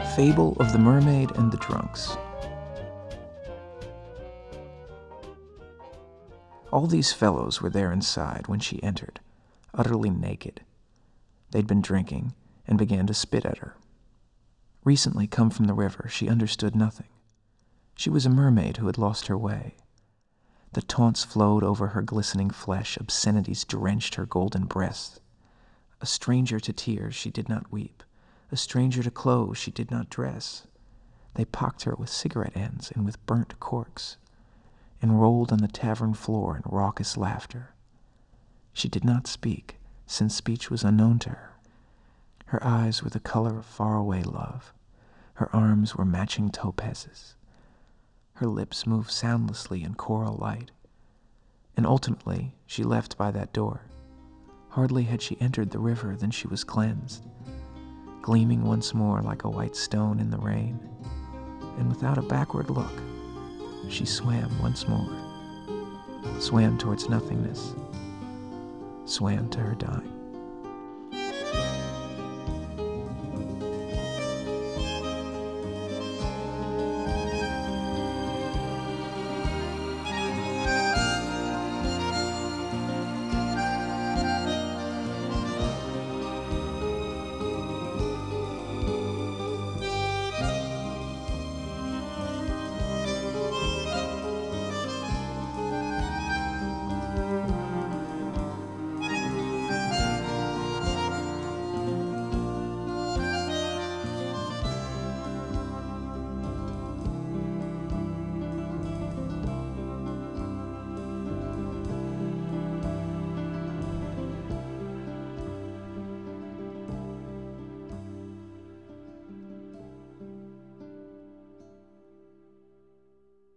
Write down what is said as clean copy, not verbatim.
Fable of the Mermaid and the Drunks. All these fellows were there inside when she entered, utterly naked. They'd been drinking and began to spit at her. Recently come from the river, she understood nothing. She was a mermaid who had lost her way. The taunts flowed over her glistening flesh, obscenities drenched her golden breasts. A stranger to tears, she did not weep. A stranger to clothes, she did not dress. They pocked her with cigarette ends and with burnt corks, and rolled on the tavern floor in raucous laughter. She did not speak, since speech was unknown to her. Her eyes were the color of faraway love. Her arms were matching topazes. Her lips moved soundlessly in choral light. And ultimately, she left by that door. Hardly had she entered the river than she was cleansed, gleaming once more like a white stone in the rain. And without a backward look, she swam once more, swam towards nothingness, swam to her dying.